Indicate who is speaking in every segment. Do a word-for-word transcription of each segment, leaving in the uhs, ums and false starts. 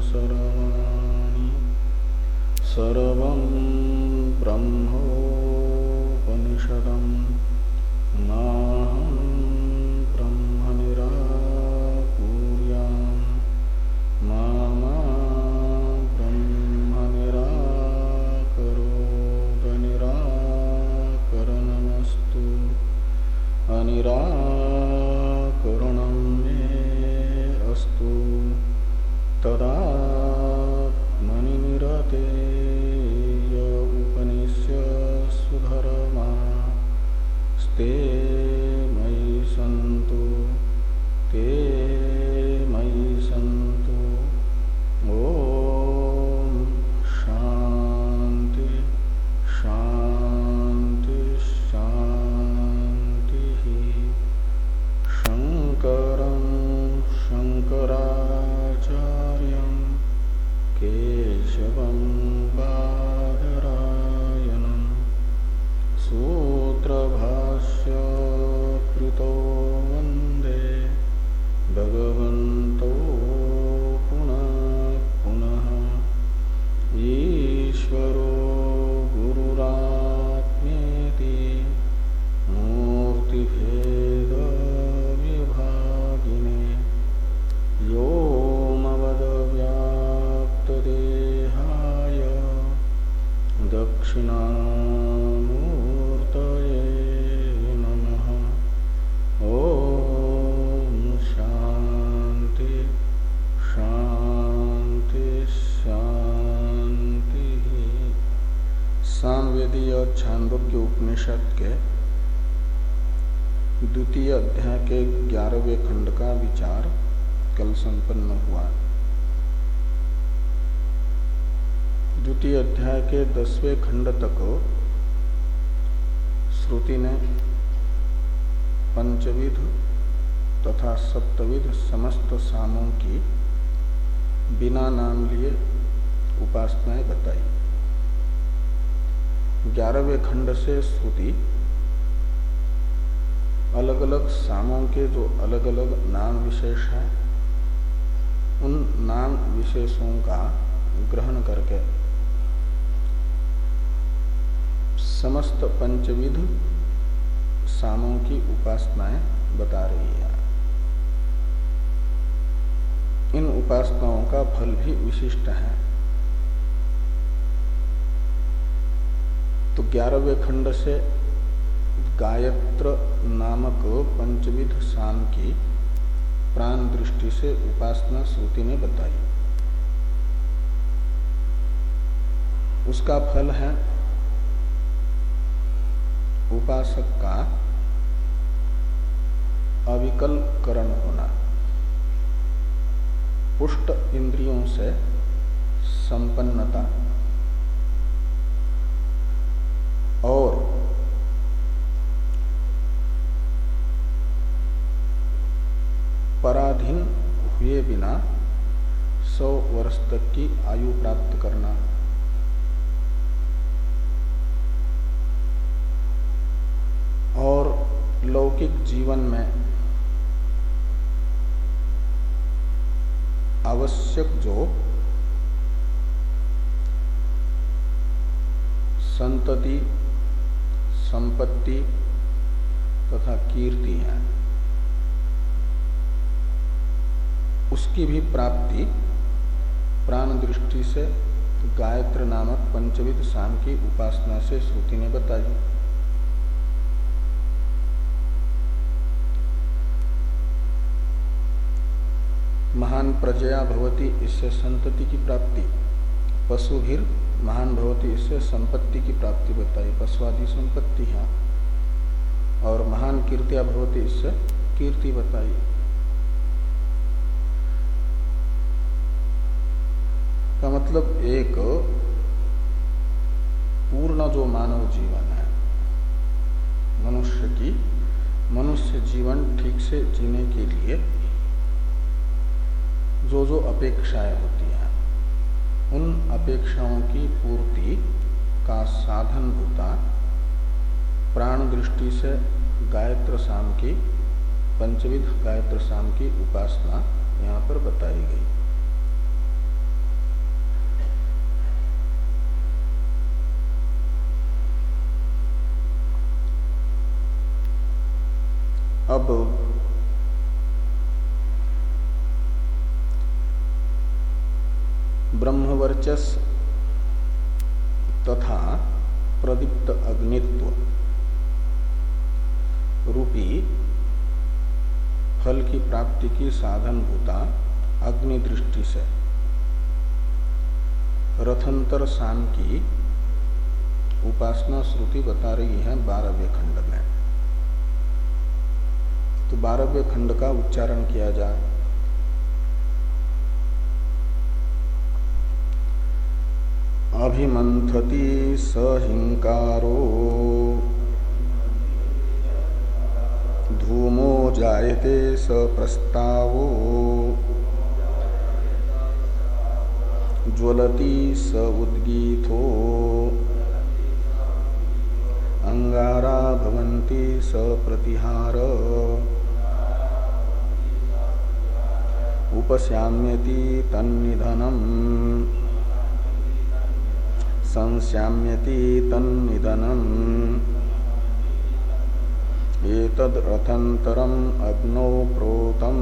Speaker 1: सर्वाणि सर्वं ब्रह्मोपनिषदं नाहं ब्रह्म निराकुर्याम् मा मा ब्रह्म निराकरोद निराकरणमस्तु अनिराकरणं मे अस्तु तदात्मनि निरतेय उपनिष्यस्सु धर्मा स्ते मयि सन्तु ते मयि सन्तु। ओम शांति शांति शांति। शंकरं शंकराचार्यं केशवं बादरायणं सूत्रभाष्य कृतो वन्दे भगवन्तो पुनः पुनः। ईश्वरो गुरुरात्मेति मूर्तिभेद विभागिने व्योमवद्व्याप्तदेहाय दक्षिणामूर्तये नमः। ओम शांति शांति शांति। सामवेदीय छांदोग्य उपनिषद के द्वितीय अध्याय के ग्यारहवें खंड का विचार कल संपन्न हुआ। द्वितीय अध्याय के दसवें खंड तक श्रुति ने पंचविध तथा सप्तविध समस्त सामों की बिना नाम लिए उपासनाएं बताई। ग्यारहवें खंड से श्रुति अलग अलग सामों के जो अलग अलग नाम विशेष हैं उन नाम विशेषों का ग्रहण करके समस्त पंचविध सामों की उपासनाएं बता रही है। इन उपासनाओं का फल भी विशिष्ट है। तो ग्यारहवें खंड से गायत्र नामक पंचविध साम की प्राण दृष्टि से उपासना श्रुति ने बताई। उसका फल है उपासक का अविकल करण होना, पुष्ट इंद्रियों से संपन्नता और पराधीन हुए बिना सौ वर्ष तक की आयु प्राप्त करना। और लौकिक जीवन में आवश्यक जो संतति, संपत्ति तथा कीर्ति है उसकी भी प्राप्ति प्राण दृष्टि से गायत्र नामक पंचविध साम की उपासना से श्रुति ने बताई। महान प्रजया भवती, इससे संतति की प्राप्ति। पशुभिर महान भवती, इससे संपत्ति की प्राप्ति बताई, पशुआदि संपत्ति है। और महान कीर्तिया भवती, इससे कीर्ति बताई। का मतलब एक पूर्ण जो मानव जीवन है मनुष्य की, मनुष्य जीवन ठीक से जीने के लिए जो जो अपेक्षाएं होती हैं उन अपेक्षाओं की पूर्ति का साधन भूता प्राण दृष्टि से गायत्र साम की पंचविध गायत्र साम की उपासना यहाँ पर बताई गई। ब्रह्मवर्चस तथा प्रदीप्त अग्नित्व रूपी फल की प्राप्ति की साधन भूता अग्नि दृष्टि से रथंतर शाम की उपासना श्रुति बता रही है बारहवें खंड में। तो बारहवें खंड का उच्चारण किया जाए। अभिमंथति सहिंकारो धूमो जायते स प्रस्तावो ज्वलति स उद्गीथो अंगारा भवन्ति स प्रतिहार उपश्याम्यति तन्निधनम् संश्याम्यति तन्निधनम् एतद् रथंतरम् अग्नौ प्रोतम्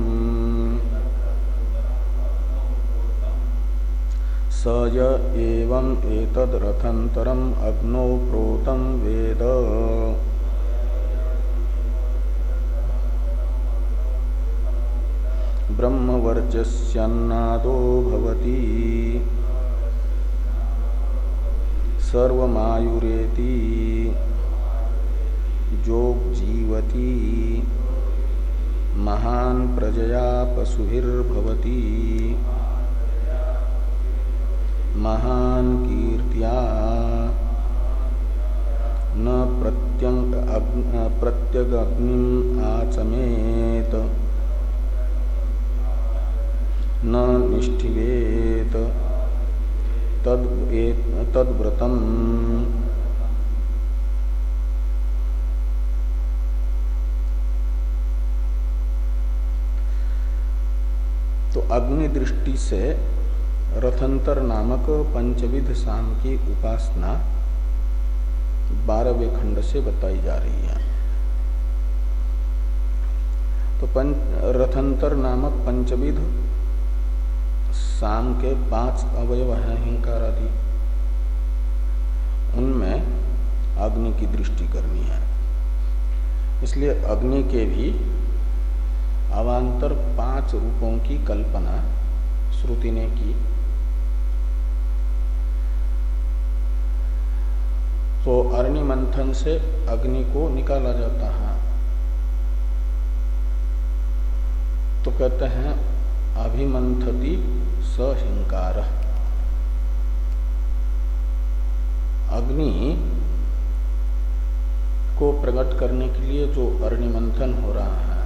Speaker 1: स य एवं एतद् रथंतरम् अग्नौ प्रोतम् वेद। ब्रह्मवर्चस्यान्नादो भवति सर्वमायुरेति जोगजीवति महान् प्रजया पशुभिर्भवति महान् कीर्त्या न प्रत्यंग प्रत्यगग्निम् आचमेत न निष्ठिवेत तद तद्व्रतम्। तो अग्नि दृष्टि से रथंतर नामक पंचविध शाम की उपासना बारहवें खंड से बताई जा रही है। तो पंच रथंतर नामक पंचविध शाम के पांच अवयव हैं हिंकार आदि, उनमें अग्नि की दृष्टि करनी है। इसलिए अग्नि के भी अवान्तर पांच रूपों की कल्पना श्रुति ने की। तो अरणि मंथन से अग्नि को निकाला जाता है। तो कहते हैं अभिमंथति सहिंकार। अग्नि को प्रकट करने के लिए जो अरणि मंथन हो रहा है,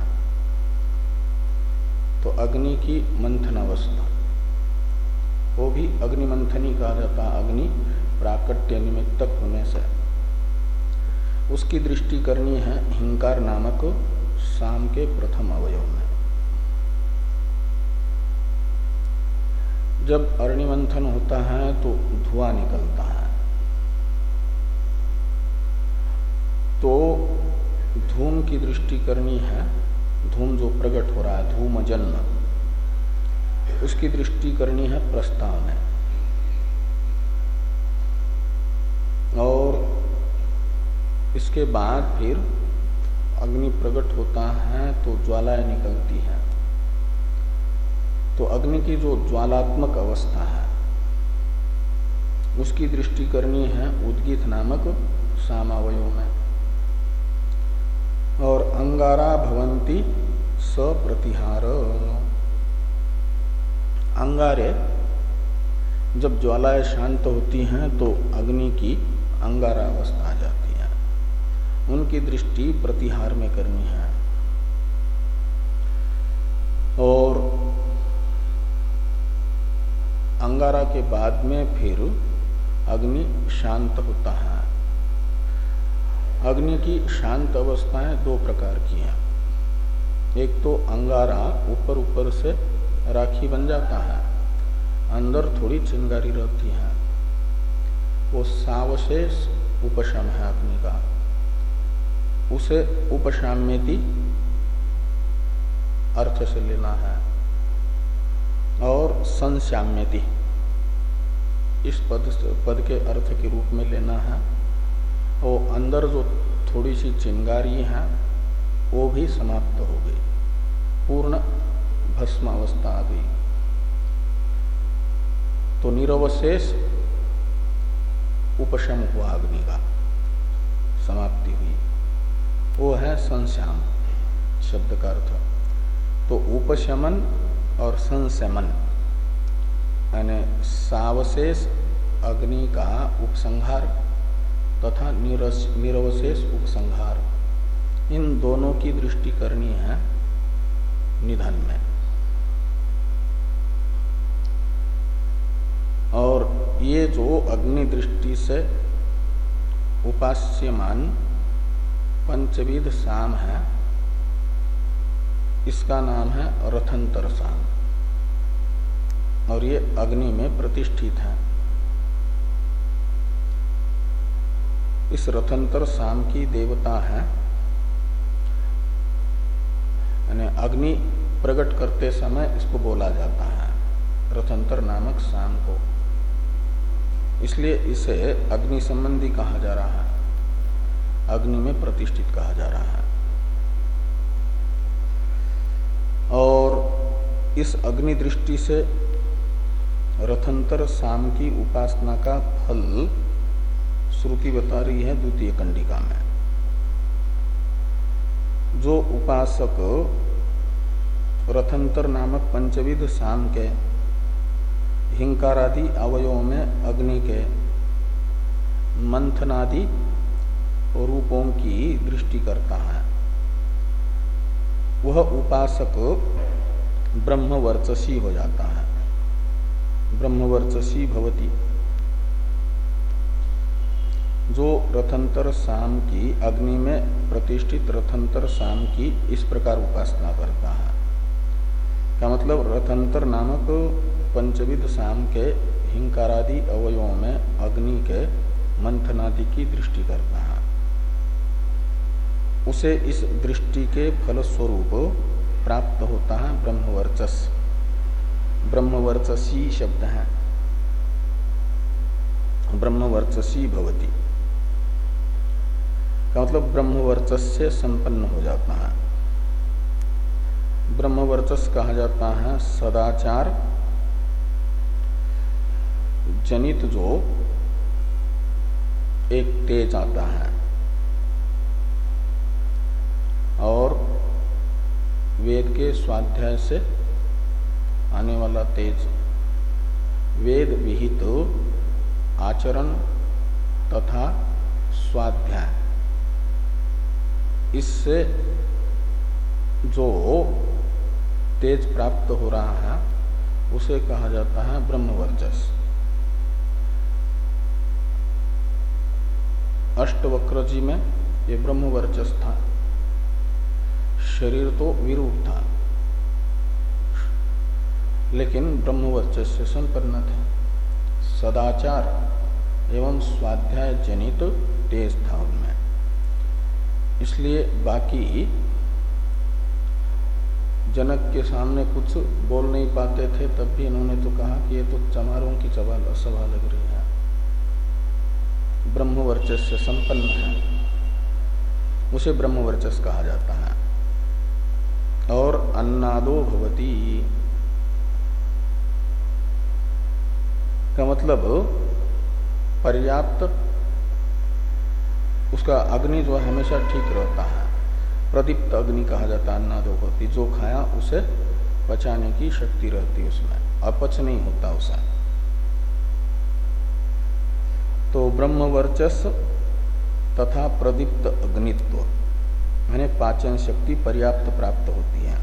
Speaker 1: तो अग्नि की मंथन अवस्था वो भी अग्नि मंथनी कहा जाता है। अग्नि प्राकट्य निमित्तक होने से उसकी दृष्टि करनी है हिंकार नामक शाम के प्रथम अवयव में। जब अग्नि मंथन होता है तो धुआं निकलता है, तो धूम की दृष्टि करनी है। धूम जो प्रकट हो रहा है, धूम जन्म, उसकी दृष्टि करनी है प्रस्ताव में। और इसके बाद फिर अग्नि प्रकट होता है तो ज्वालाएं निकलती हैं। तो अग्नि की जो ज्वालात्मक अवस्था है उसकी दृष्टि करनी है उद्गीत नामक सामावयों में। और अंगारा भवंती सप्रतिहार। अंगारे जब ज्वालाएं शांत होती हैं तो अग्नि की अंगारा अवस्था आ जाती है, उनकी दृष्टि प्रतिहार में करनी है। और अंगारा के बाद में फिर अग्नि शांत होता है। अग्नि की शांत अवस्थाएं दो प्रकार की हैं। एक तो अंगारा ऊपर ऊपर से राखी बन जाता है, अंदर थोड़ी चिंगारी रहती है, वो सावशेष उपशम है अग्नि का, उसे उपशाम्यति अर्थ से लेना है। और संश्याम्यति इस पद पद के अर्थ के रूप में लेना है। वो अंदर जो थोड़ी सी चिंगारी है वो भी समाप्त हो गई, पूर्ण भस्म अवस्था आ गई। तो निरवशेष उपशम हुआ अग्नि का, समाप्ति हुई। वो है संश्याम शब्द का अर्थ। तो उपशमन और संशमन यानी सावशेष अग्नि का उपसंहार तथा निरवशेष उपसंहार, इन दोनों की दृष्टि करनी है निधन में। और ये जो अग्नि दृष्टि से उपास्यमान पंचविध साम है, इसका नाम है रथंतर साम, और ये अग्नि में प्रतिष्ठित है। इस रथंतर साम की देवता है, यानी अग्नि प्रकट करते समय इसको बोला जाता है रथंतर नामक साम को, इसलिए इसे अग्नि संबंधी कहा जा रहा है, अग्नि में प्रतिष्ठित कहा जा रहा है। और इस अग्नि दृष्टि से रथंतर साम की उपासना का फल श्रुति बता रही है द्वितीय कंडिका में। जो उपासक रथंतर नामक पंचविध साम के हिंकारादि अवयवों में अग्नि के मंथनादि रूपों की दृष्टि करता है, वह उपासक ब्रह्मवर्चसी हो जाता है, ब्रह्मवर्चसी भवति। जो रथंतर साम की अग्नि में प्रतिष्ठित रथंतर साम की इस प्रकार उपासना करता है, क्या मतलब रथंतर नामक पंचविध साम के हिंकारादि अवयवों में अग्नि के मंथनादि की दृष्टि करता है, उसे इस दृष्टि के फलस्वरूप प्राप्त होता है ब्रह्मवर्चस। ब्रह्मवर्चसी शब्द है, ब्रह्मवर्चसी भवति का मतलब ब्रह्मवर्चस से संपन्न हो जाता है। ब्रह्मवर्चस कहा जाता है सदाचार जनित जो एक तेज आता है, और वेद के स्वाध्याय से आने वाला तेज, वेद विहित आचरण तथा स्वाध्याय, इससे जो तेज प्राप्त हो रहा है उसे कहा जाता है ब्रह्मवर्चस। अष्टवक्र जी में ये ब्रह्मवर्चस था, शरीर तो विरूप था लेकिन ब्रह्मवर्चस से संपन्न थे। सदाचार एवं स्वाध्याय जनित तेज था उनमें, इसलिए बाकी जनक के सामने कुछ बोल नहीं पाते थे, तब भी इन्होंने तो कहा कि ये तो चमारों की सभा सभा लग रही है, ब्रह्मवर्चस से संपन्न है, उसे ब्रह्मवर्चस कहा जाता है। और अन्नादो भवति का मतलब पर्याप्त, उसका अग्नि जो है हमेशा ठीक रहता है, प्रदीप्त अग्नि कहा जाता है अन्नादो भवति। जो खाया उसे पचाने की शक्ति रहती है उसमें, अपच नहीं होता उसे। तो ब्रह्मवर्चस तथा प्रदीप्त अग्नित्व यानी पाचन शक्ति पर्याप्त प्राप्त होती है।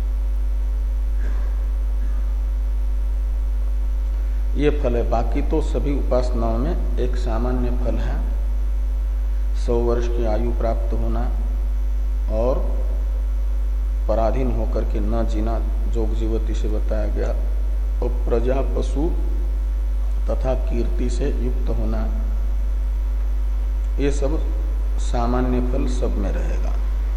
Speaker 1: ये फल है। बाकी तो सभी उपासनाओं में एक सामान्य फल है, सौ वर्ष की आयु प्राप्त होना और पराधीन होकर के न जीना, जोग जीवती से बताया गया, और प्रजा पशु तथा कीर्ति से युक्त होना, ये सब सामान्य फल सब में रहेगा।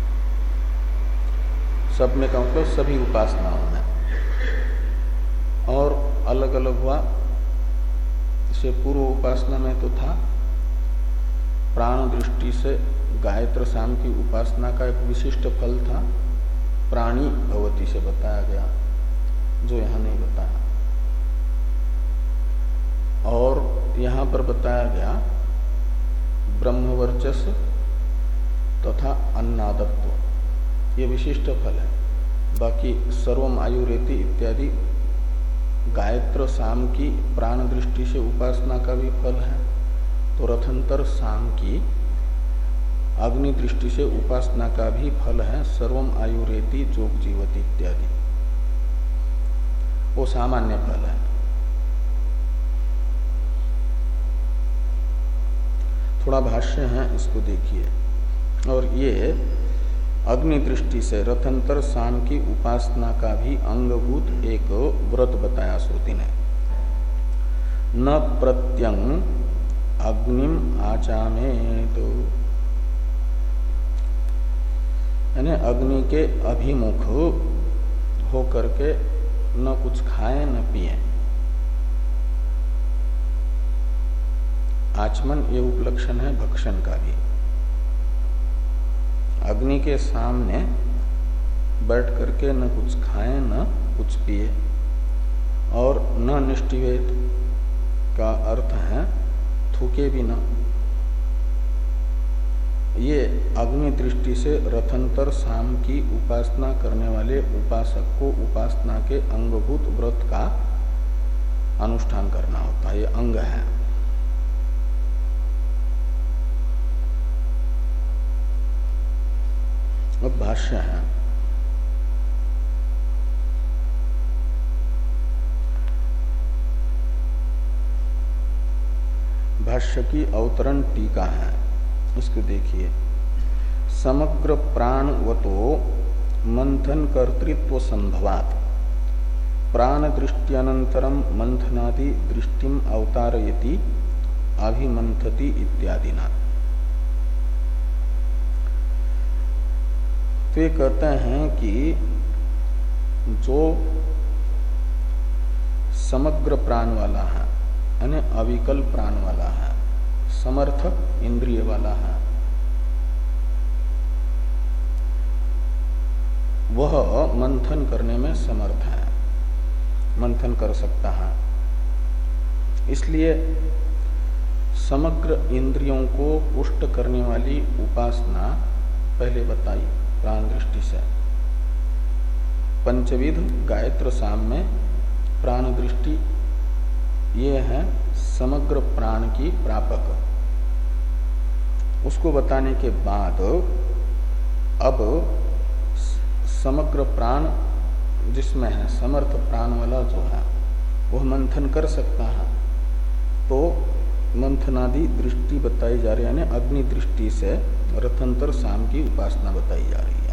Speaker 1: सब में का मतलब सभी उपासनाओं में। और अलग अलग हुआ से पूर्व उपासना में तो था प्राण दृष्टि से गायत्र साम की उपासना का एक विशिष्ट फल था प्राणी भवती से बताया गया, जो यहाँ नहीं बताया। और यहाँ पर बताया गया ब्रह्मवर्चस तथा अन्नादत्व, ये विशिष्ट फल है। बाकी सर्वम आयुरेति इत्यादि गायत्र साम की प्राण दृष्टि से उपासना का भी फल है, तो रथंतर साम की अग्नि दृष्टि से उपासना का भी फल है सर्वम आयुरेति जोग जीवति इत्यादि, वो सामान्य फल है। थोड़ा भाष्य है, इसको देखिए। और ये अग्नि दृष्टि से रथंतर साम की उपासना का भी अंगभूत एक व्रत बताया श्रुति ने। न प्रत्यंग अग्निम आचामेत, यानी अग्नि के अभिमुख हो करके न कुछ खाएं न पिए। आचमन ये उपलक्षण है भक्षण का भी। अग्नि के सामने बैठ करके न कुछ खाएं न कुछ पिए। और न निष्ठिवेत का अर्थ है थूके भी न। ये अग्नि दृष्टि से रथंतर साम की उपासना करने वाले उपासक को उपासना के अंगभूत व्रत का अनुष्ठान करना होता है, ये अंग है। अब भाष्य है। भाष्य की अवतरण टीका है, इसको देखिए। समग्र प्राणवतो मंथन कर्तृत्व संभवात प्राण दृष्ट्यनंतरम मंथनादि दृष्टिम अवतारयति अभिमंथति इत्यादिना। तो ये कहते हैं कि जो समग्र प्राण वाला है, यानी अविकल प्राण वाला है, समर्थक इंद्रिय वाला है, वह मंथन करने में समर्थ है, मंथन कर सकता है। इसलिए समग्र इंद्रियों को पुष्ट करने वाली उपासना पहले बताई प्राण दृष्टि से। पंचविध गायत्र साम में प्राण दृष्टि ये है समग्र प्राण की प्रापक। उसको बताने के बाद अब समग्र प्राण जिसमें है, समर्थ प्राण वाला जो है, वह मंथन कर सकता है। तो मंथनादि दृष्टि बताई जा रही है, यानी अग्नि दृष्टि से रथंतर साम की उपासना बताई जा रही है।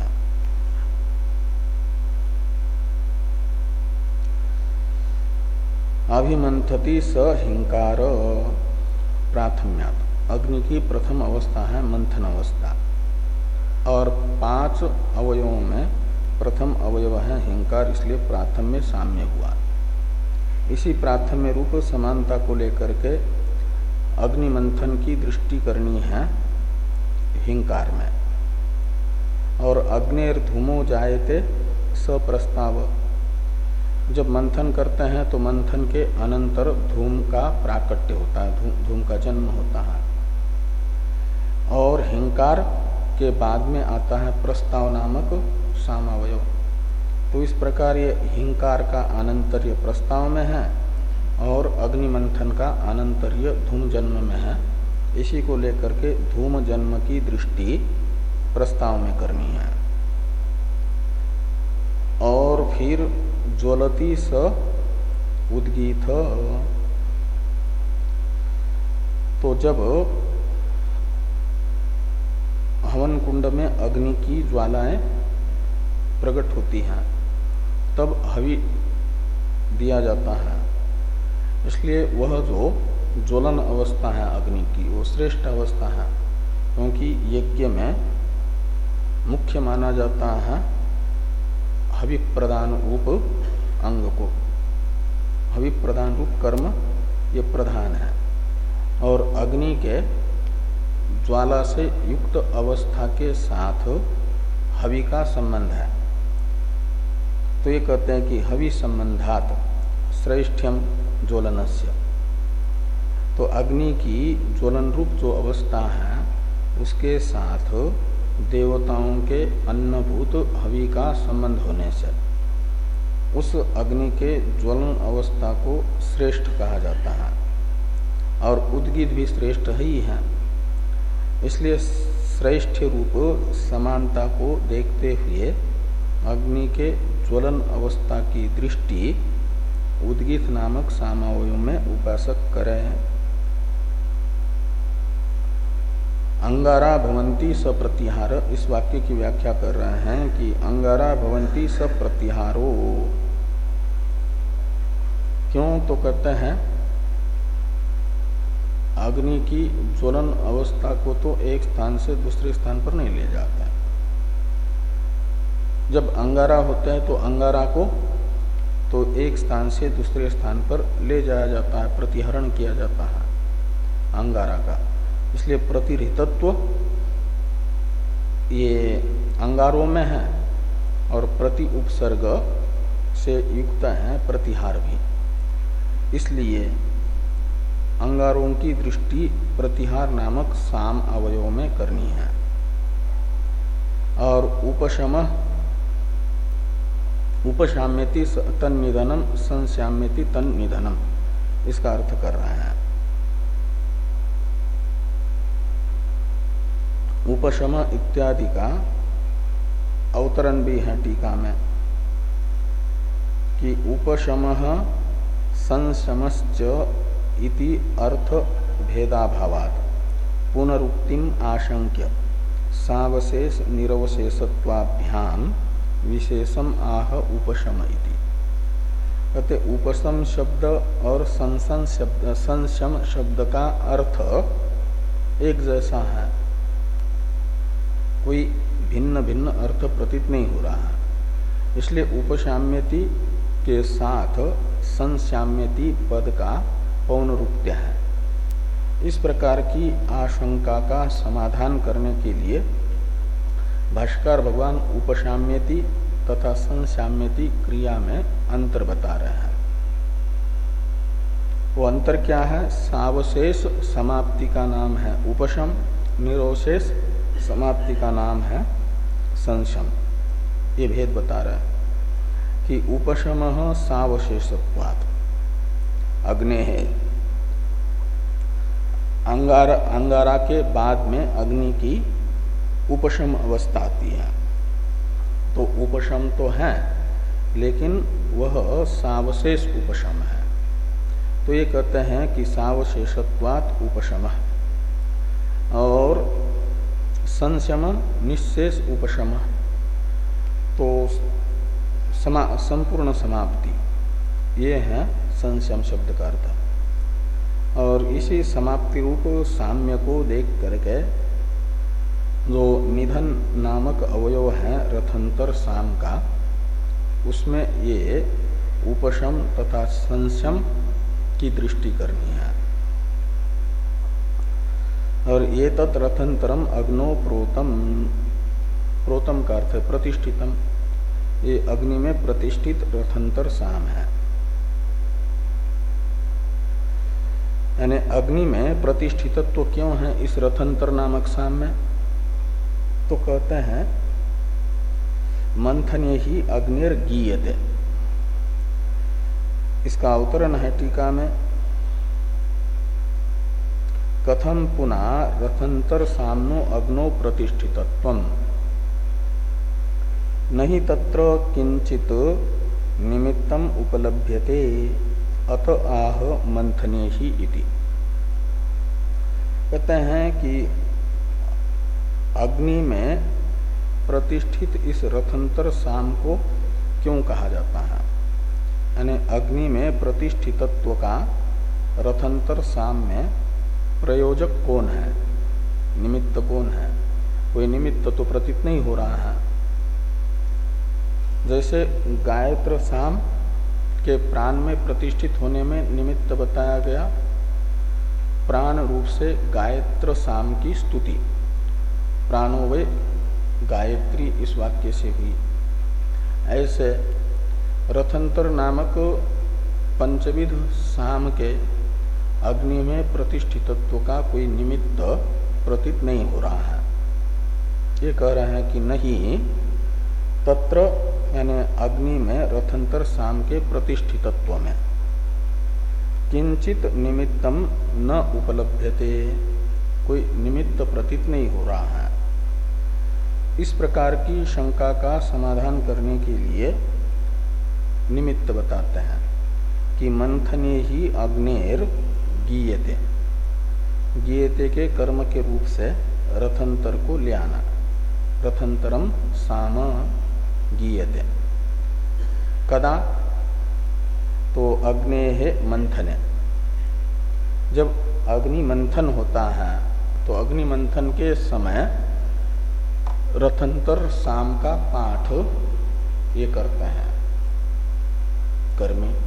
Speaker 1: अभिमंथति स हिंकार प्राथम्यात्, अग्नि की प्रथम अवस्था है मंथन अवस्था, और पांच अवयवों में प्रथम अवयव है हिंकार, इसलिए प्राथम्य साम्य हुआ। इसी प्राथम्य रूप समानता को लेकर के अग्नि मंथन की दृष्टि करनी है हिंकार में। और अग्निर धूमो जायते सप्रस्ताव, जब मंथन करते हैं तो मंथन के अनंतर धूम का प्राकट्य होता है, धूम, धूम का जन्म होता है। और हिंकार के बाद में आता है प्रस्ताव नामक सामावयव। तो इस प्रकार ये हिंकार का अनंतर्य प्रस्ताव में है और अग्नि मंथन का अनंतर्य धूम जन्म में है। इसी को लेकर के धूम जन्म की दृष्टि प्रस्ताव में करनी है। और फिर ज्वलती स उद्गीत, तो जब हवन कुंड में अग्नि की ज्वालाएं प्रकट होती हैं तब हवि दिया जाता है। इसलिए वह जो ज्वलन अवस्था है अग्नि की, वो श्रेष्ठ अवस्था है, क्योंकि यज्ञ में मुख्य माना जाता है हवि प्रदान रूप अंग को। हवि प्रदान रूप कर्म ये प्रधान है, और अग्नि के ज्वाला से युक्त अवस्था के साथ हवि का संबंध है। तो ये कहते हैं कि हवि संबंधात श्रेष्ठ्यम ज्वलनस्य। तो अग्नि की ज्वलन रूप जो अवस्था है उसके साथ देवताओं के अन्नभूत हवि का संबंध होने से उस अग्नि के ज्वलन अवस्था को श्रेष्ठ कहा जाता है, और उद्गीत भी श्रेष्ठ ही है। इसलिए श्रेष्ठ रूप समानता को देखते हुए अग्नि के ज्वलन अवस्था की दृष्टि उद्गीत नामक सामावयों में उपासक करें। अंगारा भवंती सप्रतिहार, इस वाक्य की व्याख्या कर रहे हैं कि अंगारा भवंती सप्रतिहारो, क्यों? तो कहते हैं अग्नि की ज्वलन अवस्था को तो एक स्थान से दूसरे स्थान पर नहीं ले जाता है। जब अंगारा होते हैं तो अंगारा को तो एक स्थान से दूसरे स्थान पर ले जाया जाता है, प्रतिहरण किया जाता है अंगारा का। इसलिए प्रतिरहितत्व ये अंगारों में है, और प्रति उपसर्ग से युक्त है प्रतिहार भी। इसलिए अंगारों की दृष्टि प्रतिहार नामक साम अवयव में करनी है। और उपशम उपशाम्यति तन्निधनम संश्याम्यति तन्निधनम, इसका अर्थ कर रहे हैं। उपशम इत्यादि का अवतरण भी है टीका में कि उपशमः संशमश्च इति अर्थ भेदाभावात् पुनरुक्तिम आशंक्य सावशेष निरवशेषत्वाभ्याम विशेषम आह उपशम इति। कहते उपशम शब्द और संशम शब्द संशम शब्द का अर्थ एक जैसा है, कोई भिन्न भिन्न अर्थ प्रतीत नहीं हो रहा है। इसलिए उपशाम्यति के साथ संश्याम्यति पद का पौनरुक्त्य है। इस प्रकार की आशंका का समाधान करने के लिए भाष्कर भगवान उपशाम्यति तथा संश्याम्यति क्रिया में अंतर बता रहे हैं। वो अंतर क्या है? सावशेष समाप्ति का नाम है उपशम, निरवशेष समाप्ति का नाम है संशम। ये भेद बता रहा है कि उपशमः सावशेषत्वात् अग्ने है। अंगारा अंगारा के बाद में अग्नि की उपशम अवस्था आती है। तो उपशम तो है, लेकिन वह सावशेष उपशम है। तो ये कहते हैं कि सावशेषत्वात् उपशमः, और संशम निशेष उपशम, तो समा, संपूर्ण समाप्ति, ये है संशम शब्द का अर्थ। और इसी समाप्ति रूप साम्य को देख करके जो निधन नामक अवयव है रथंतर साम का, उसमें ये उपशम तथा संशम की दृष्टि करनी है। और ये तत् रथंतरम अग्नो प्रोतम, प्रोतम का अर्थ है प्रतिष्ठितम, ये अग्नि में प्रतिष्ठित रथंतर साम है। यानी अग्नि में प्रतिष्ठितत्व क्यों है इस रथंतर नामक साम में? तो कहते हैं मंथने ही अग्निर गीयते। इसका अवतरण है टीका में, कथम पुनः रथंतर सामनो अग्नो प्रतिष्ठितत्वम नहीं तत्र किंचित निमित्तम उपलभ्यते अत आह मंथने ही इति। कहते हैं कि अग्नि में प्रतिष्ठित इस रथंतर साम को क्यों कहा जाता है? यानी अग्नि में प्रतिष्ठितत्व का रथंतर साम में प्रयोजक कौन है, निमित्त कौन है? कोई निमित्त तो प्रतीत नहीं हो रहा है। जैसे गायत्र साम के प्राण में प्रतिष्ठित होने में निमित्त बताया गया प्राण रूप से गायत्र साम की स्तुति। प्राणो वे गायत्री इस वाक्य से हुई। ऐसे रथंतर नामक पंचविध साम के अग्नि में प्रतिष्ठितत्व का कोई निमित्त प्रतीत नहीं हो रहा है। ये कह रहे हैं कि नहीं, तत्र यानी अग्नि में रथंतर साम के प्रतिष्ठितत्व में किंचित निमित्तम न उपलभ्यते, कोई निमित्त प्रतीत नहीं हो रहा है। इस प्रकार की शंका का समाधान करने के लिए निमित्त बताते हैं कि मंथने ही अग्नेर गीयते, गीयते के कर्म के रूप से रथंतर को ले आना। रथंतरम साम गीयते कदा, तो अग्नेः मंथने, जब अग्नि मंथन होता है तो अग्नि मंथन के समय रथंतर साम का पाठ ये करते हैं कर्मी।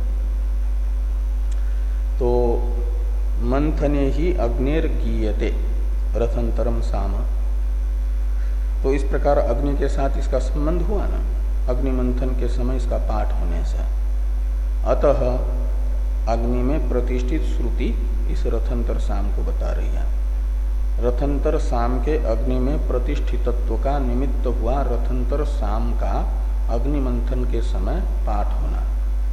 Speaker 1: तो मंथने ही अग्नेर गीयते रथंतरम साम, तो इस प्रकार अग्नि के साथ इसका संबंध हुआ ना, अग्नि मंथन के समय इसका पाठ होने से। अतः अग्नि में प्रतिष्ठित श्रुति इस रथंतर साम को बता रही है। रथंतर साम के अग्नि में प्रतिष्ठितत्व का निमित्त हुआ रथंतर साम का अग्नि मंथन के समय पाठ होना।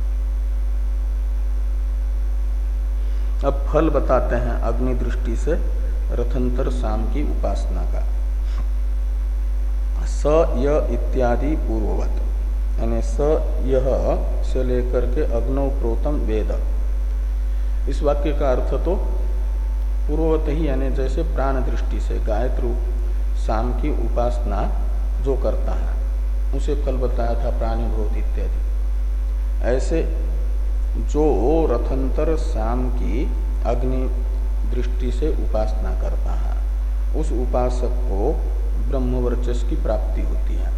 Speaker 1: अब फल बताते हैं अग्नि दृष्टि से रथंतर साम की उपासना का। स य इत्यादि पूर्ववत, यानी स यह से लेकर के अग्नौ प्रोतम वेद, इस वाक्य का अर्थ तो पूर्ववत ही, यानी जैसे प्राण दृष्टि से गायत्री साम की उपासना जो करता है उसे फल बताया था प्राणी भूत इत्यादि। ऐसे जो रथंतर साम की अग्नि दृष्टि से उपासना करता है उस उपासक को ब्रह्मवर्चस की प्राप्ति होती है।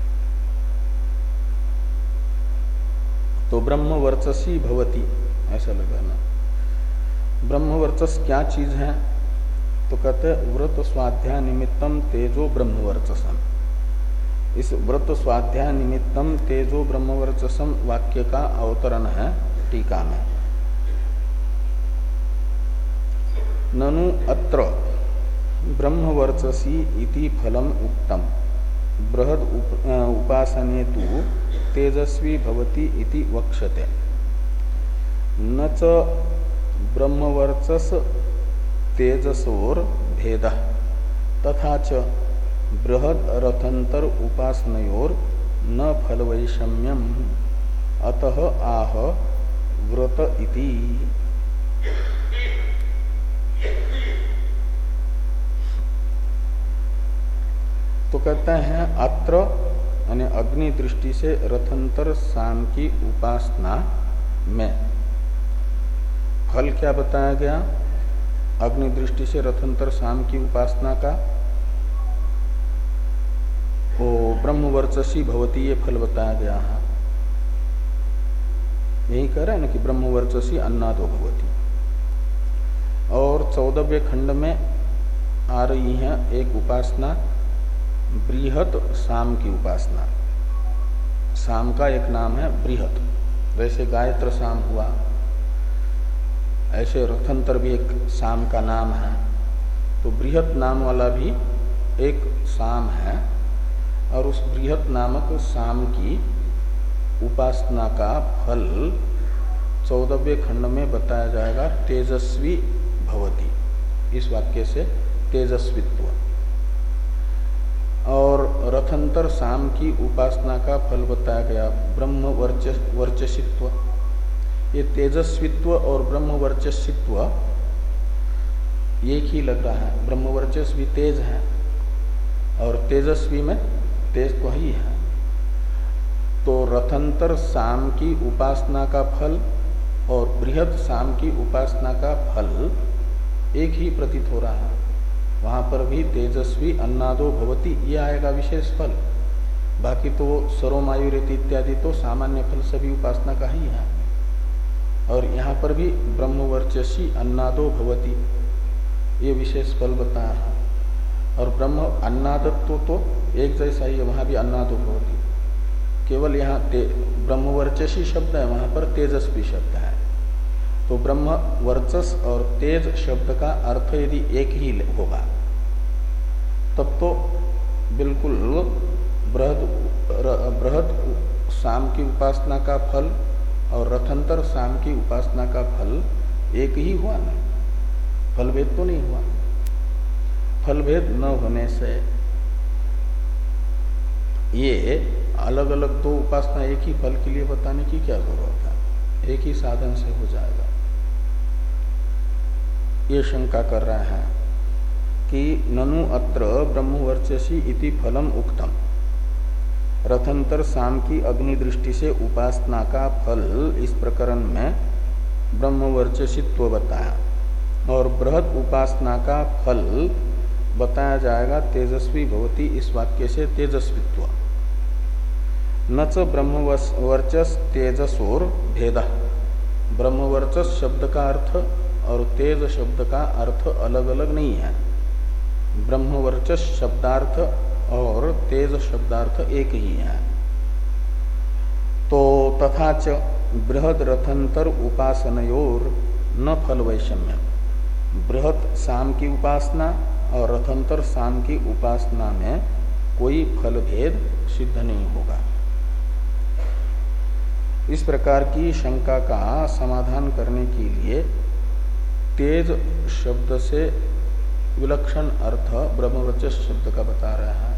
Speaker 1: तो ब्रह्मवर्चसी भवति, ऐसा लगाना। ब्रह्मवर्चस क्या चीज है? तो कहते व्रत स्वाध्याय निमित्तम तेजो ब्रह्मवर्चसम। इस व्रत स्वाध्याय निमित्तम तेजो ब्रह्मवर्चसम वाक्य का अवतरण है टीका में। ननु अत्र ब्रह्मवर्चसी इति फलम उक्तम बृहद उप, उपासने तु तेजस्वी भवति इति वक्ष्यते। न च ब्रह्मवर्चस तेजसोर भेदः तथा च बृहद रथंतर उपासनयोर न फलवैषम्यम अतः आह व्रत इति। तो कहते हैं अत्र यानी अग्नि दृष्टि से रथंतर साम की उपासना में फल क्या बताया गया? अग्नि दृष्टि से रथंतर साम की उपासना का वो ब्रह्मवर्चसी भवती, ये फल बताया गया है। यही कह रहे हैं ना कि ब्रह्मवर्चसी अन्नादो भवती। और चौदहवें खंड में आ रही है एक उपासना बृहत साम की उपासना। साम का एक नाम है बृहत, वैसे गायत्र साम हुआ, ऐसे रथंतर भी एक साम का नाम है। तो बृहत नाम वाला भी एक साम है और उस बृहत नामक साम की उपासना का फल चौदहवें खंड में बताया जाएगा तेजस्वी भवती, इस वाक्य से तेजस्वित्व। और रथंतर साम की उपासना का फल बताया गया ब्रह्म वर्चस वर्चसित्व। ये तेजस्वित्व और ब्रह्म वर्चसित्व एक ही लग रहा है। ब्रह्म वर्चस भी तेज है और तेजस्वी में तेज तो ही है। तो रथंतर साम की उपासना का फल और बृहद साम की उपासना का फल एक ही प्रतीत हो रहा है। वहां पर भी तेजस्वी अन्नादो भवती ये आएगा विशेष फल। बाकी तो सर्वमायुरेति इत्यादि तो सामान्य फल सभी उपासना का ही है। और यहाँ पर भी ब्रह्मवर्चसी अन्नादो भवति ये विशेष फल बताया है। और ब्रह्म अन्नादत्व तो एक जैसा ही है, वहाँ भी अन्नादो भवति। केवल यहाँ ब्रह्मवर्चसी शब्द है, वहाँ पर तेजस्वी शब्द है। तो ब्रह्म वर्चस और तेज शब्द का अर्थ यदि एक ही होगा तब तो बिल्कुल बृहद बृहद शाम की उपासना का फल और रथंतर शाम की उपासना का फल एक ही हुआ ना, फलभेद तो नहीं हुआ। फलभेद न होने से ये अलग अलग दो उपासना एक ही फल के लिए बताने की क्या जरूरत है, एक ही साधन से हो जाएगा। ये शंका कर रहा है कि ननु अत्र ब्रह्मवर्चसी इति फलम उक्तम, रथंतर शाम की अग्नि दृष्टि से उपासना का फल इस प्रकरण में ब्रह्मवर्चसित्व बताया और बृहद उपासना का फल बताया जाएगा तेजस्वी भवति इस वाक्य से तेजस्वित्व। न च ब्रह्मवर्चस तेजसोर भेद, ब्रह्मवर्चस शब्द का अर्थ और तेज शब्द का अर्थ अलग अलग नहीं है। ब्रह्मवर्चस शब्दार्थ और तेज शब्दार्थ एक ही है। तो तथा च बृहद रथंतर उपासनयोर न फल वैषम्य, बृहद शाम की उपासना और रथंतर शाम की उपासना में कोई फल भेद सिद्ध नहीं होगा। इस प्रकार की शंका का समाधान करने के लिए तेज शब्द से विलक्षण अर्थ ब्रह्मवर्चस शब्द का बता रहा है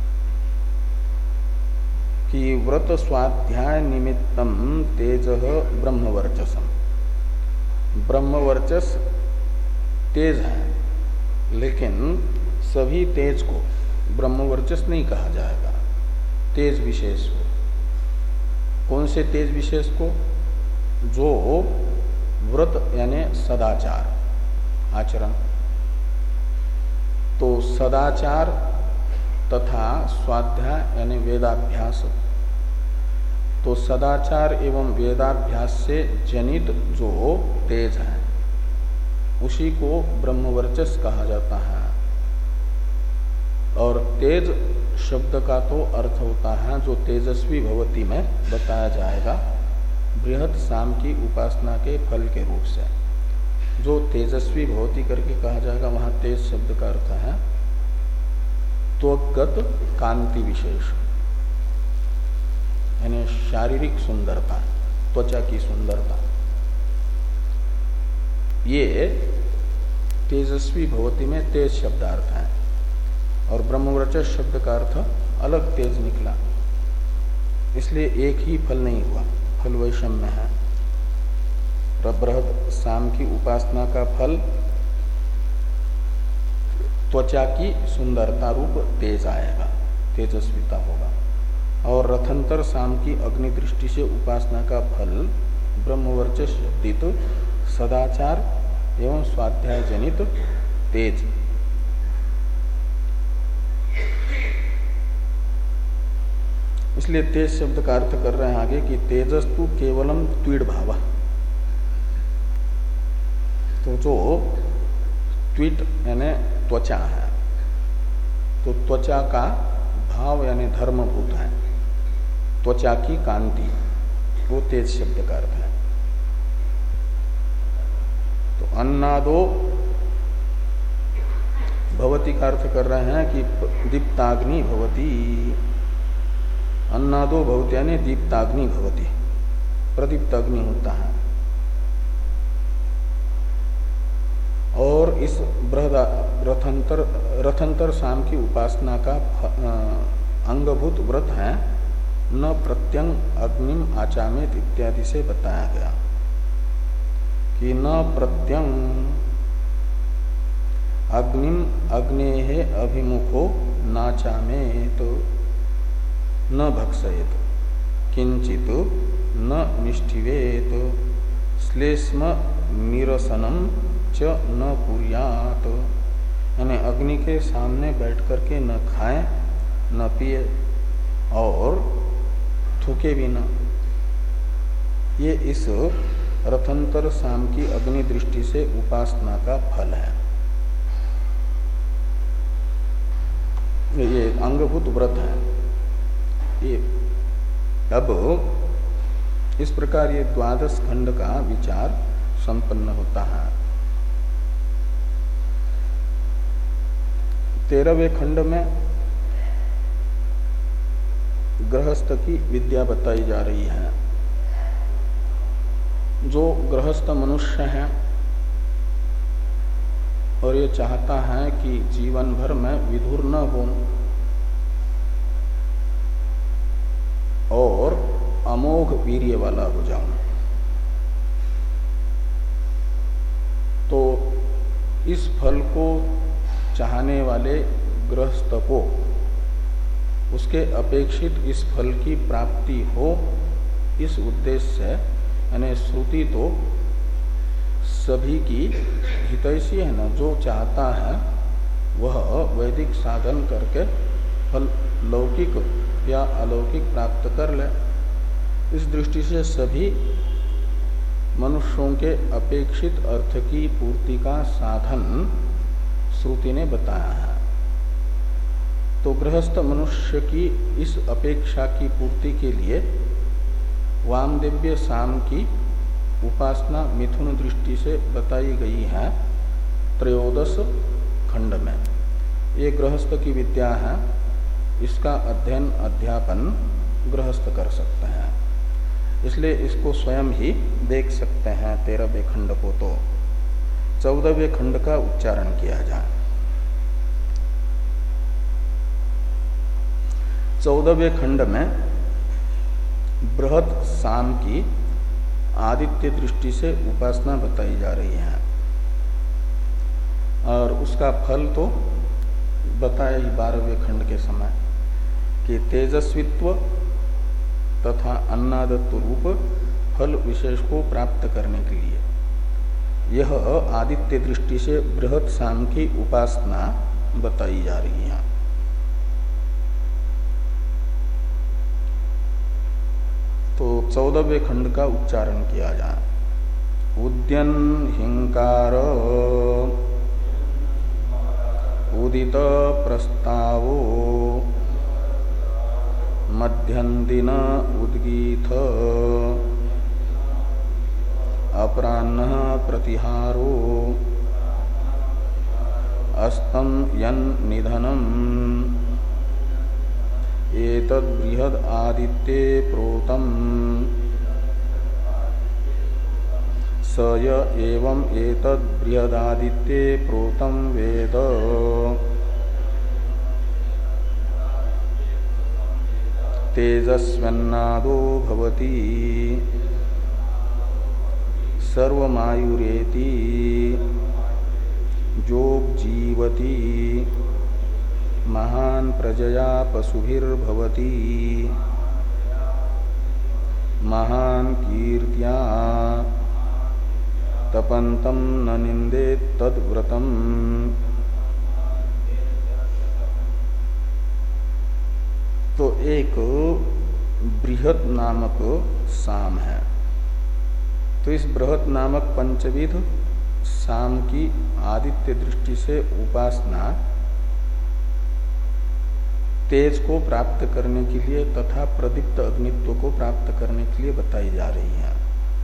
Speaker 1: कि व्रत स्वाध्याय निमित्तम तेज ब्रह्मवर्चसम। ब्रह्मवर्चस तेज है, लेकिन सभी तेज को ब्रह्मवर्चस नहीं कहा जाएगा। तेज विशेष को, कौन से तेज विशेष को? जो व्रत यानी सदाचार आचरण, तो सदाचार तथा स्वाध्याय यानी वेदाभ्यास, तो सदाचार एवं वेदाभ्यास से जनित जो तेज है उसी को ब्रह्मवर्चस कहा जाता है। और तेज शब्द का तो अर्थ होता है जो तेजस्वी भवती में बताया जाएगा बृहद शाम की उपासना के फल के रूप से। जो तेजस्वी भवती करके कहा जाएगा वहां तेज शब्द का अर्थ है त्वगत कांति विशेष, यानी शारीरिक सुंदरता, त्वचा की सुंदरता। ये तेजस्वी भवती में तेज शब्दार्थ है और ब्रह्मवर्चस शब्द का अर्थ अलग तेज निकला, इसलिए एक ही फल नहीं हुआ, फल वैषम्य है। बृहद शाम की उपासना का फल त्वचा की सुंदरता रूप तेज आएगा, तेजस्विता होगा। और रथंतर शाम की अग्नि दृष्टि से उपासना का फल ब्रह्मवर्चस शब्दित सदाचार एवं स्वाध्याय जनित तेज। इसलिए तेज शब्द का अर्थ कर रहे हैं आगे कि तेजस्तु केवलम त्वीड भाव, तो जो त्वीट यानी त्वचा है, तो त्वचा का भाव यानी धर्मभूत है, त्वचा की कांति, वो तेज शब्द का अर्थ है। तो अन्नादो भवती का अर्थ कर रहे हैं कि दीप्ताग्नि भवती, अन्नादो भवती यानी दीप्ताग्नि भवती, प्रदीप्त अग्नि होता है। और इस बृहद रथंतर रथंतर शाम की उपासना का अंगभूत व्रत है न प्रत्यंग अग्निम आचामेत इत्यादि से बताया गया कि न प्रत्यंग अग्निम अग्नेहे अभिमुखो नाचामेत न भक्षयेत किंचित न निष्ठिवेत श्लेष्म निरसनम च न कुर्यात, यानी अग्नि के सामने बैठ करके न खाए न पिए और थूके भी न। ये इस रथंतर साम की अग्नि दृष्टि से उपासना का फल है। ये अंगभूत व्रत है। ये अब इस प्रकार ये द्वादश खंड का विचार संपन्न होता है। तेरहवें खंड में गृहस्थ की विद्या बताई जा रही है। जो गृहस्थ मनुष्य है और ये चाहता है कि जीवन भर में विधुर न हो और अमोघ वीर्य वाला हो जाऊं, तो इस फल को चाहने वाले गृहस्थ को उसके अपेक्षित इस फल की प्राप्ति हो, इस उद्देश्य से यानी श्रुति तो सभी की हितैषी है ना। जो चाहता है वह वैदिक साधन करके फल लौकिक या अलौकिक प्राप्त कर ले। इस दृष्टि से सभी मनुष्यों के अपेक्षित अर्थ की पूर्ति का साधन श्रुति ने बताया है। तो गृहस्थ मनुष्य की इस अपेक्षा की पूर्ति के लिए वामदेव्य साम की उपासना मिथुन दृष्टि से बताई गई है त्रयोदश खंड में। ये गृहस्थ की विद्या है, इसका अध्ययन अध्यापन गृहस्थ कर सकते हैं, इसलिए इसको स्वयं ही देख सकते हैं। तेरहवें खंड को तो चौदहवें खंड का उच्चारण किया जाए। चौदहवें खंड में बृहद साम की आदित्य दृष्टि से उपासना बताई जा रही है और उसका फल तो बताया ही बारहवें खंड के समय कि तेजस्वित्व तथा अन्नादत्व रूप फल विशेष को प्राप्त करने के लिए यह आदित्य दृष्टि से बृहद साम की उपासना बताई जा रही है। तो चौदहवें खंड का उच्चारण किया जाए। उद्यन हिंकार उदित प्रस्तावो मध्यंदिन उद्गीत अपराह्न प्रतिहारो अस्तम यन निधनम एतद् बृहद आदित्ये प्रोतम स य एवं एतद् बृहद आदित्ये प्रोतम वेद तेजस्वन्नादो भवति सर्वमायुरेति जोगजीवति महान प्रजया पशुभिर्भवति महान कीर्त्या तपंतम न निंदेत तद्व्रतम। तो एक बृहद नामक साम है। तो इस बृहद नामक पंचविध साम की आदित्य दृष्टि से उपासना तेज को प्राप्त करने के लिए तथा प्रदीप्त अग्नित्व को प्राप्त करने के लिए बताई जा रही है।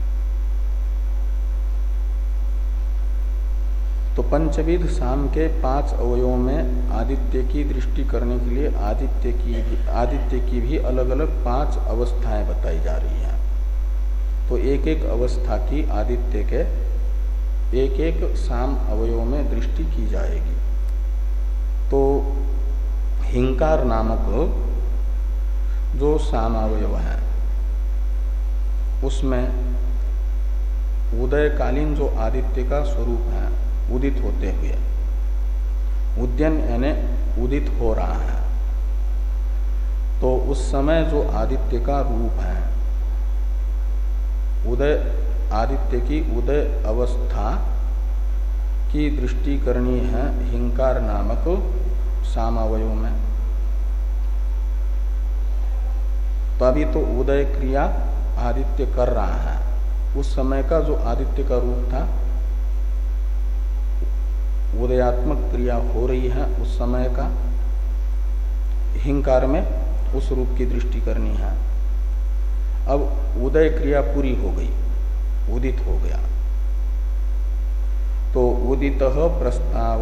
Speaker 1: तो पंचविध साम के पांच अवयवों में आदित्य की दृष्टि करने के लिए आदित्य की भी आदित्य की भी अलग अलग पांच अवस्थाएं बताई जा रही हैं। तो एक एक अवस्था की आदित्य के एक एक साम अवयव में दृष्टि की जाएगी। तो हिंकार नामक जो साम अवयव है उसमें उदयकालीन जो आदित्य का स्वरूप है उदित होते हुए, उद्यन यानी उदित हो रहा है, तो उस समय जो आदित्य का रूप है उदय आदित्य की उदय अवस्था की दृष्टि करनी है हिंकार नामक सामावयों में। तो अभी तो उदय क्रिया आदित्य कर रहा है उस समय का जो आदित्य का रूप था, उदयात्मक क्रिया हो रही है उस समय का हिंकार में उस रूप की दृष्टि करनी है। अब उदय क्रिया पूरी हो गई, उदित हो गया, तो उदित प्रस्ताव,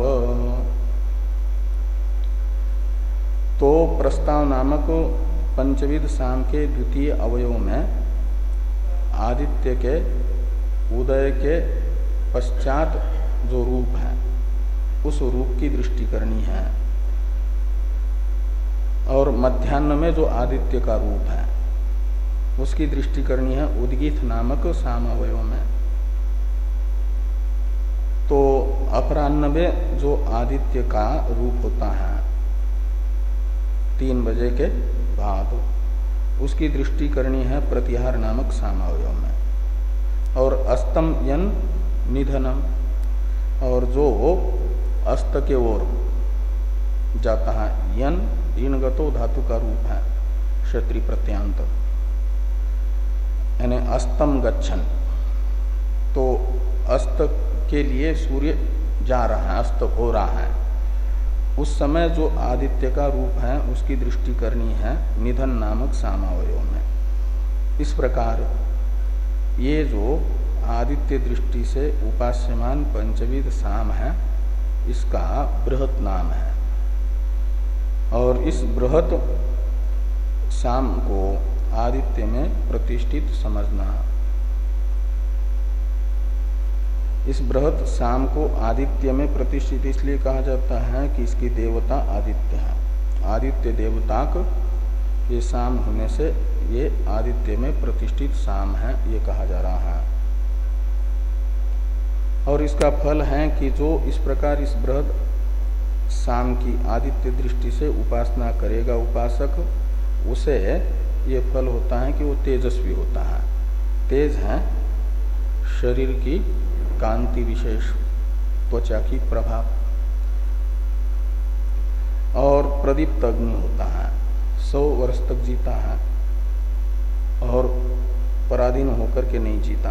Speaker 1: तो प्रस्ताव नामक पंचविध साम के द्वितीय अवयव में आदित्य के उदय के पश्चात जो रूप है उस रूप की दृष्टि करनी है, और मध्याह्न में जो आदित्य का रूप है उसकी दृष्टि करनी है उद्गीत नामक सामवयव में। तो अपराह्न में जो आदित्य का रूप होता है तीन बजे के बाद, उसकी दृष्टि करनी है प्रतिहार नामक सामवयव में। और अस्तम यन निधनम, और जो अस्त के ओर जाता है, यन ऋणगतो धातु का रूप है क्षत्रि प्रत्यांत, यानी अस्तम गच्छन, तो अस्त के लिए सूर्य जा रहा है, अस्त हो रहा है, उस समय जो आदित्य का रूप है उसकी दृष्टि करनी है निधन नामक सामावयव में। इस प्रकार ये जो आदित्य दृष्टि से उपास्यमान पंचविध साम है इसका बृहत नाम है, और इस बृहत साम को आदित्य में प्रतिष्ठित समझना। इस बृहत साम को आदित्य में प्रतिष्ठित इसलिए कहा जाता है कि इसकी देवता आदित्य है। आदित्य देवता को ये साम होने से ये आदित्य में प्रतिष्ठित साम है, ये कहा जा रहा है। और इसका फल है कि जो इस प्रकार इस बृहद साम की आदित्य दृष्टि से उपासना करेगा उपासक, उसे ये फल होता है कि वो तेजस्वी होता है। तेज है शरीर की कांति विशेष, त्वचा की प्रभाव, और प्रदीप्त अग्नि होता है, सौ वर्ष तक जीता है और पराधीन होकर के नहीं जीता।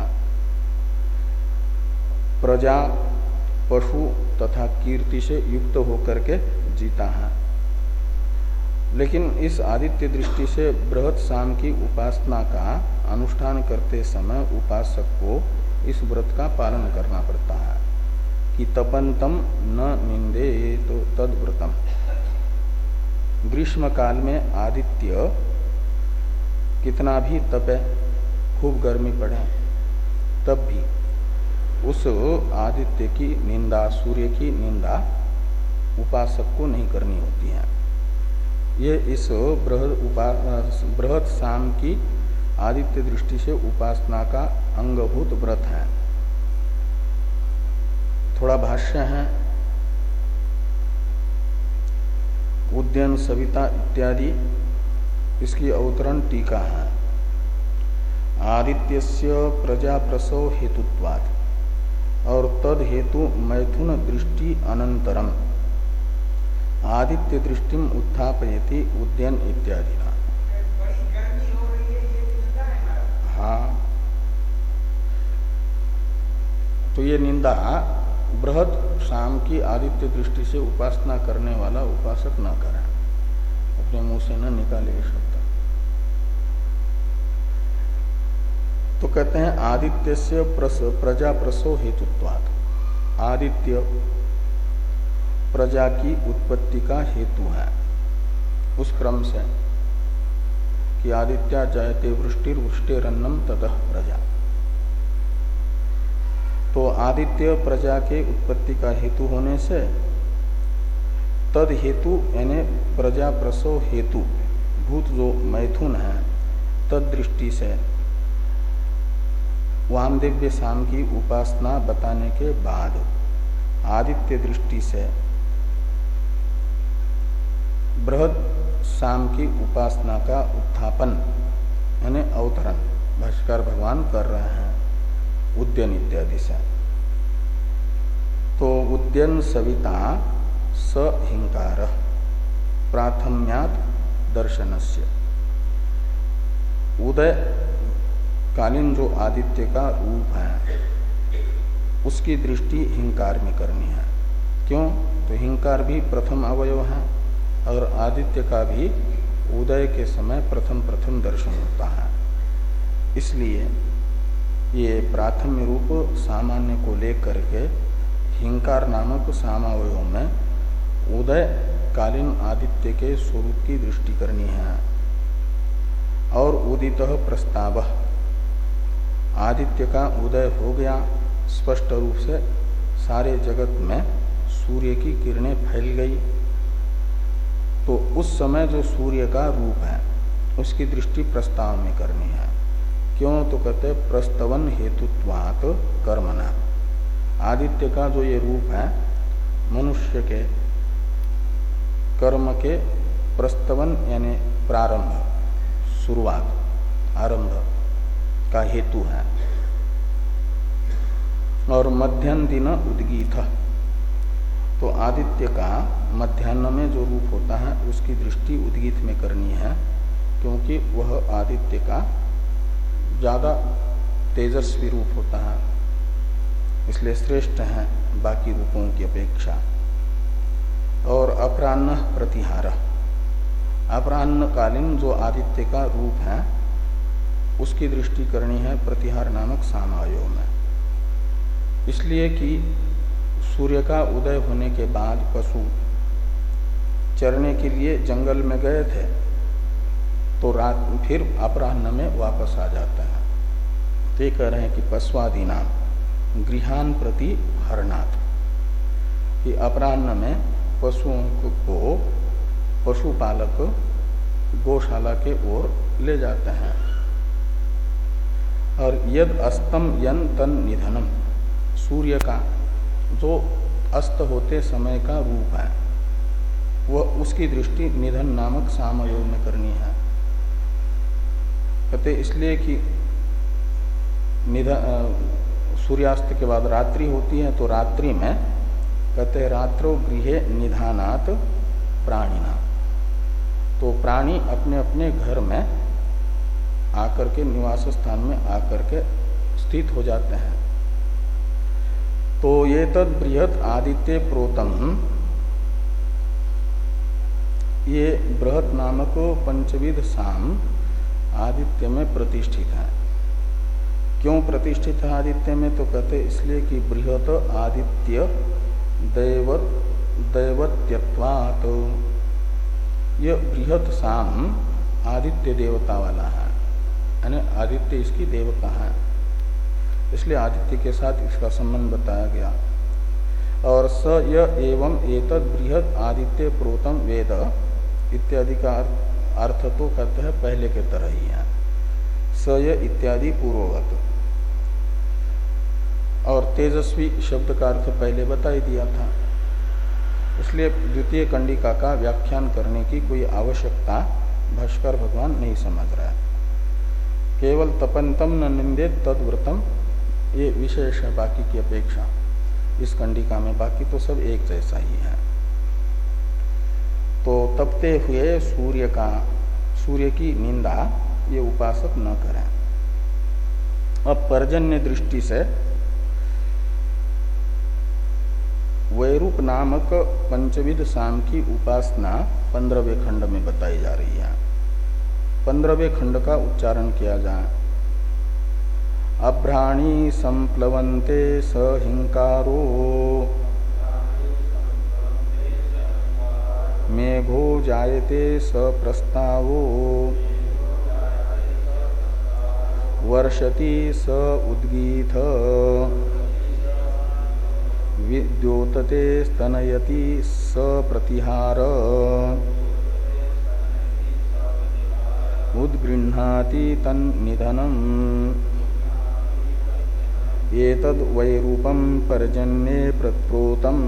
Speaker 1: प्रजा पशु तथा कीर्ति से युक्त होकर के जीता है। लेकिन इस आदित्य दृष्टि से बृहत साम की उपासना का अनुष्ठान करते समय उपासक को इस व्रत का पालन करना पड़ता है कि तपंतम न निंदे तो तद व्रतम। ग्रीष्म काल में आदित्य कितना भी तपे, खूब गर्मी पड़े, तब भी उस आदित्य की निंदा, सूर्य की निंदा उपासक को नहीं करनी होती है। ये इस बृहद बृहद साम की आदित्य दृष्टि से उपासना का अंगभूत व्रत है। थोड़ा भाष्य है, उद्यन सविता इत्यादि, इसकी अवतरण टीका है। आदित्यस्य प्रजा प्रसव हेतुत्वात् और तद हेतु मैथुन दृष्टि अनंतरम आदित्य दृष्टिम उत्थापयति उद्यन इत्यादि। हाँ, तो ये निंदा बृहद शाम की आदित्य दृष्टि से उपासना करने वाला उपासक न करे, अपने मुंह से न निकाले ये शब्द। तो कहते हैं आदित्य से प्रस, प्रजा प्रसव हेतुत्वात्, आदित्य प्रजा की उत्पत्ति का हेतु है उस क्रम से कि आदित्य जायते वृष्टिर वृष्टिरन्नम ततः प्रजा। तो आदित्य प्रजा के उत्पत्ति का हेतु होने से तद हेतु यानी प्रजा प्रसव हेतु भूत जो मैथुन है, तद दृष्टि से वामदेव्य शाम की उपासना बताने के बाद आदित्य दृष्टि से बृहद शाम की उपासना का उत्थापन यानी अवतरण भाष्यकार भगवान कर रहे हैं उद्यन इत्यादि से। तो उद्यन सविता स हिंकार प्राथम्यात् दर्शनस्य, उदय कालीन जो आदित्य का रूप है उसकी दृष्टि हिंकार में करनी है। क्यों? तो हिंकार भी प्रथम अवयव है और आदित्य का भी उदय के समय प्रथम प्रथम दर्शन होता है। इसलिए ये प्राथम्य रूप सामान्य को लेकर के हिंकार नामक सामावयों में उदय कालीन आदित्य के स्वरूप की दृष्टि करनी है। और उदितः प्रस्ताव, आदित्य का उदय हो गया, स्पष्ट रूप से सारे जगत में सूर्य की किरणें फैल गई, तो उस समय जो सूर्य का रूप है उसकी दृष्टि प्रस्ताव में करनी है। क्यों? तो कहते प्रस्तवन हेतुत्वात् कर्मणा, आदित्य का जो ये रूप है मनुष्य के कर्म के प्रस्तवन यानी प्रारंभ, शुरुआत, आरंभ का हेतु है। और मध्याह्न दिन उद्गीत, तो आदित्य का मध्याह्न में जो रूप होता है उसकी दृष्टि उद्गीत में करनी है, क्योंकि वह आदित्य का ज्यादा तेजस्वी रूप होता है, इसलिए श्रेष्ठ है बाकी रूपों की अपेक्षा। और अपराह्न प्रतिहार, अपराह्न कालीन जो आदित्य का रूप है उसकी दृष्टि करनी है प्रतिहार नामक सामावयों में। इसलिए कि सूर्य का उदय होने के बाद पशु चरने के लिए जंगल में गए थे, तो रात फिर अपराह्न में वापस आ जाता है। तो ये कह रहे हैं कि पशुआदि नाम गृहान प्रति हरनाथ, कि अपराह्न में पशुओं को पशुपालक गौशाला के ओर ले जाते हैं। और यद अस्तम यन तन निधनम, सूर्य का जो अस्त होते समय का रूप है वह उसकी दृष्टि निधन नामक सामयोग में करनी है। कहते इसलिए कि निधन सूर्यास्त के बाद रात्रि होती है, तो रात्रि में कहते हैं रात्रो गृहे निधानात प्राणिना, तो प्राणी अपने अपने घर में आकर के निवास स्थान में आकर के स्थित हो जाते हैं। तो ये तद बृहत आदित्य प्रोतम, ये बृहत नामक पंचविध साम आदित्य में प्रतिष्ठित है। क्यों प्रतिष्ठित है आदित्य में? तो कहते इसलिए कि बृहत आदित्य दैवत दैवत्यत्वात्, यह बृहत साम आदित्य देवता वाला है, यानी आदित्य इसकी देवता है, इसलिए आदित्य के साथ इसका संबंध बताया गया। और स य एवं एतद बृहत आदित्य प्रोतम वेद इत्यादि का अर्थ तो कहते हैं पहले के तरह ही है, स य इत्यादि पूर्ववत। और तेजस्वी शब्द का अर्थ पहले बता ही दिया था, इसलिए द्वितीय कंडिका का व्याख्यान करने की कोई आवश्यकता भाष्कर भगवान नहीं समझ रहा है। केवल तपंतम न निंदे तद्व्रतम, ये विशेष है बाकी की अपेक्षा इस कंडिका में, बाकी तो सब एक जैसा ही है। तो तपते हुए सूर्य का सूर्य की निंदा ये उपासक न करें। अब पर्जन्य दृष्टि से वैरूप नामक पंचविध साम की उपासना पंद्रहवें खंड में बताई जा रही है। पंद्रहवें खंड का उच्चारण किया जाए। अभ्राणी संप्लवन्ते सहिंकारो मेघो जायते सप्रस्तावो वर्षति स उद्गीत विद्योतते स्तनयति स प्रतिहार उद्गृह्णाति तन्निधनम् एतद् वैरूपं पर्जन्ये प्रप्रोतम्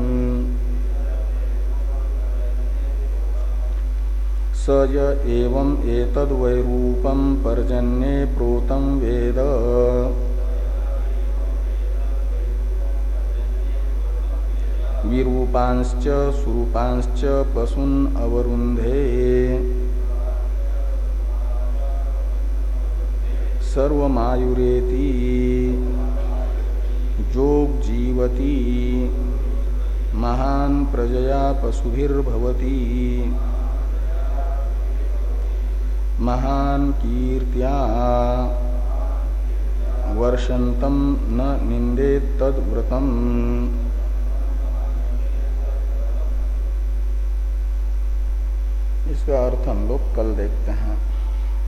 Speaker 1: स य एवं एतद् वैरूपं पर्जन्ये प्रोतं वेद विरूपांश्च सुरूपांश्च पशून् अवरुन्धे स सर्वमायुरेति जोग जीवती महान प्रजया पशुभिर्भवति महान कीर्त्या वर्षंतम न निंदेत तद्व्रतम। इसका अर्थ हम लोग कल देखते हैं।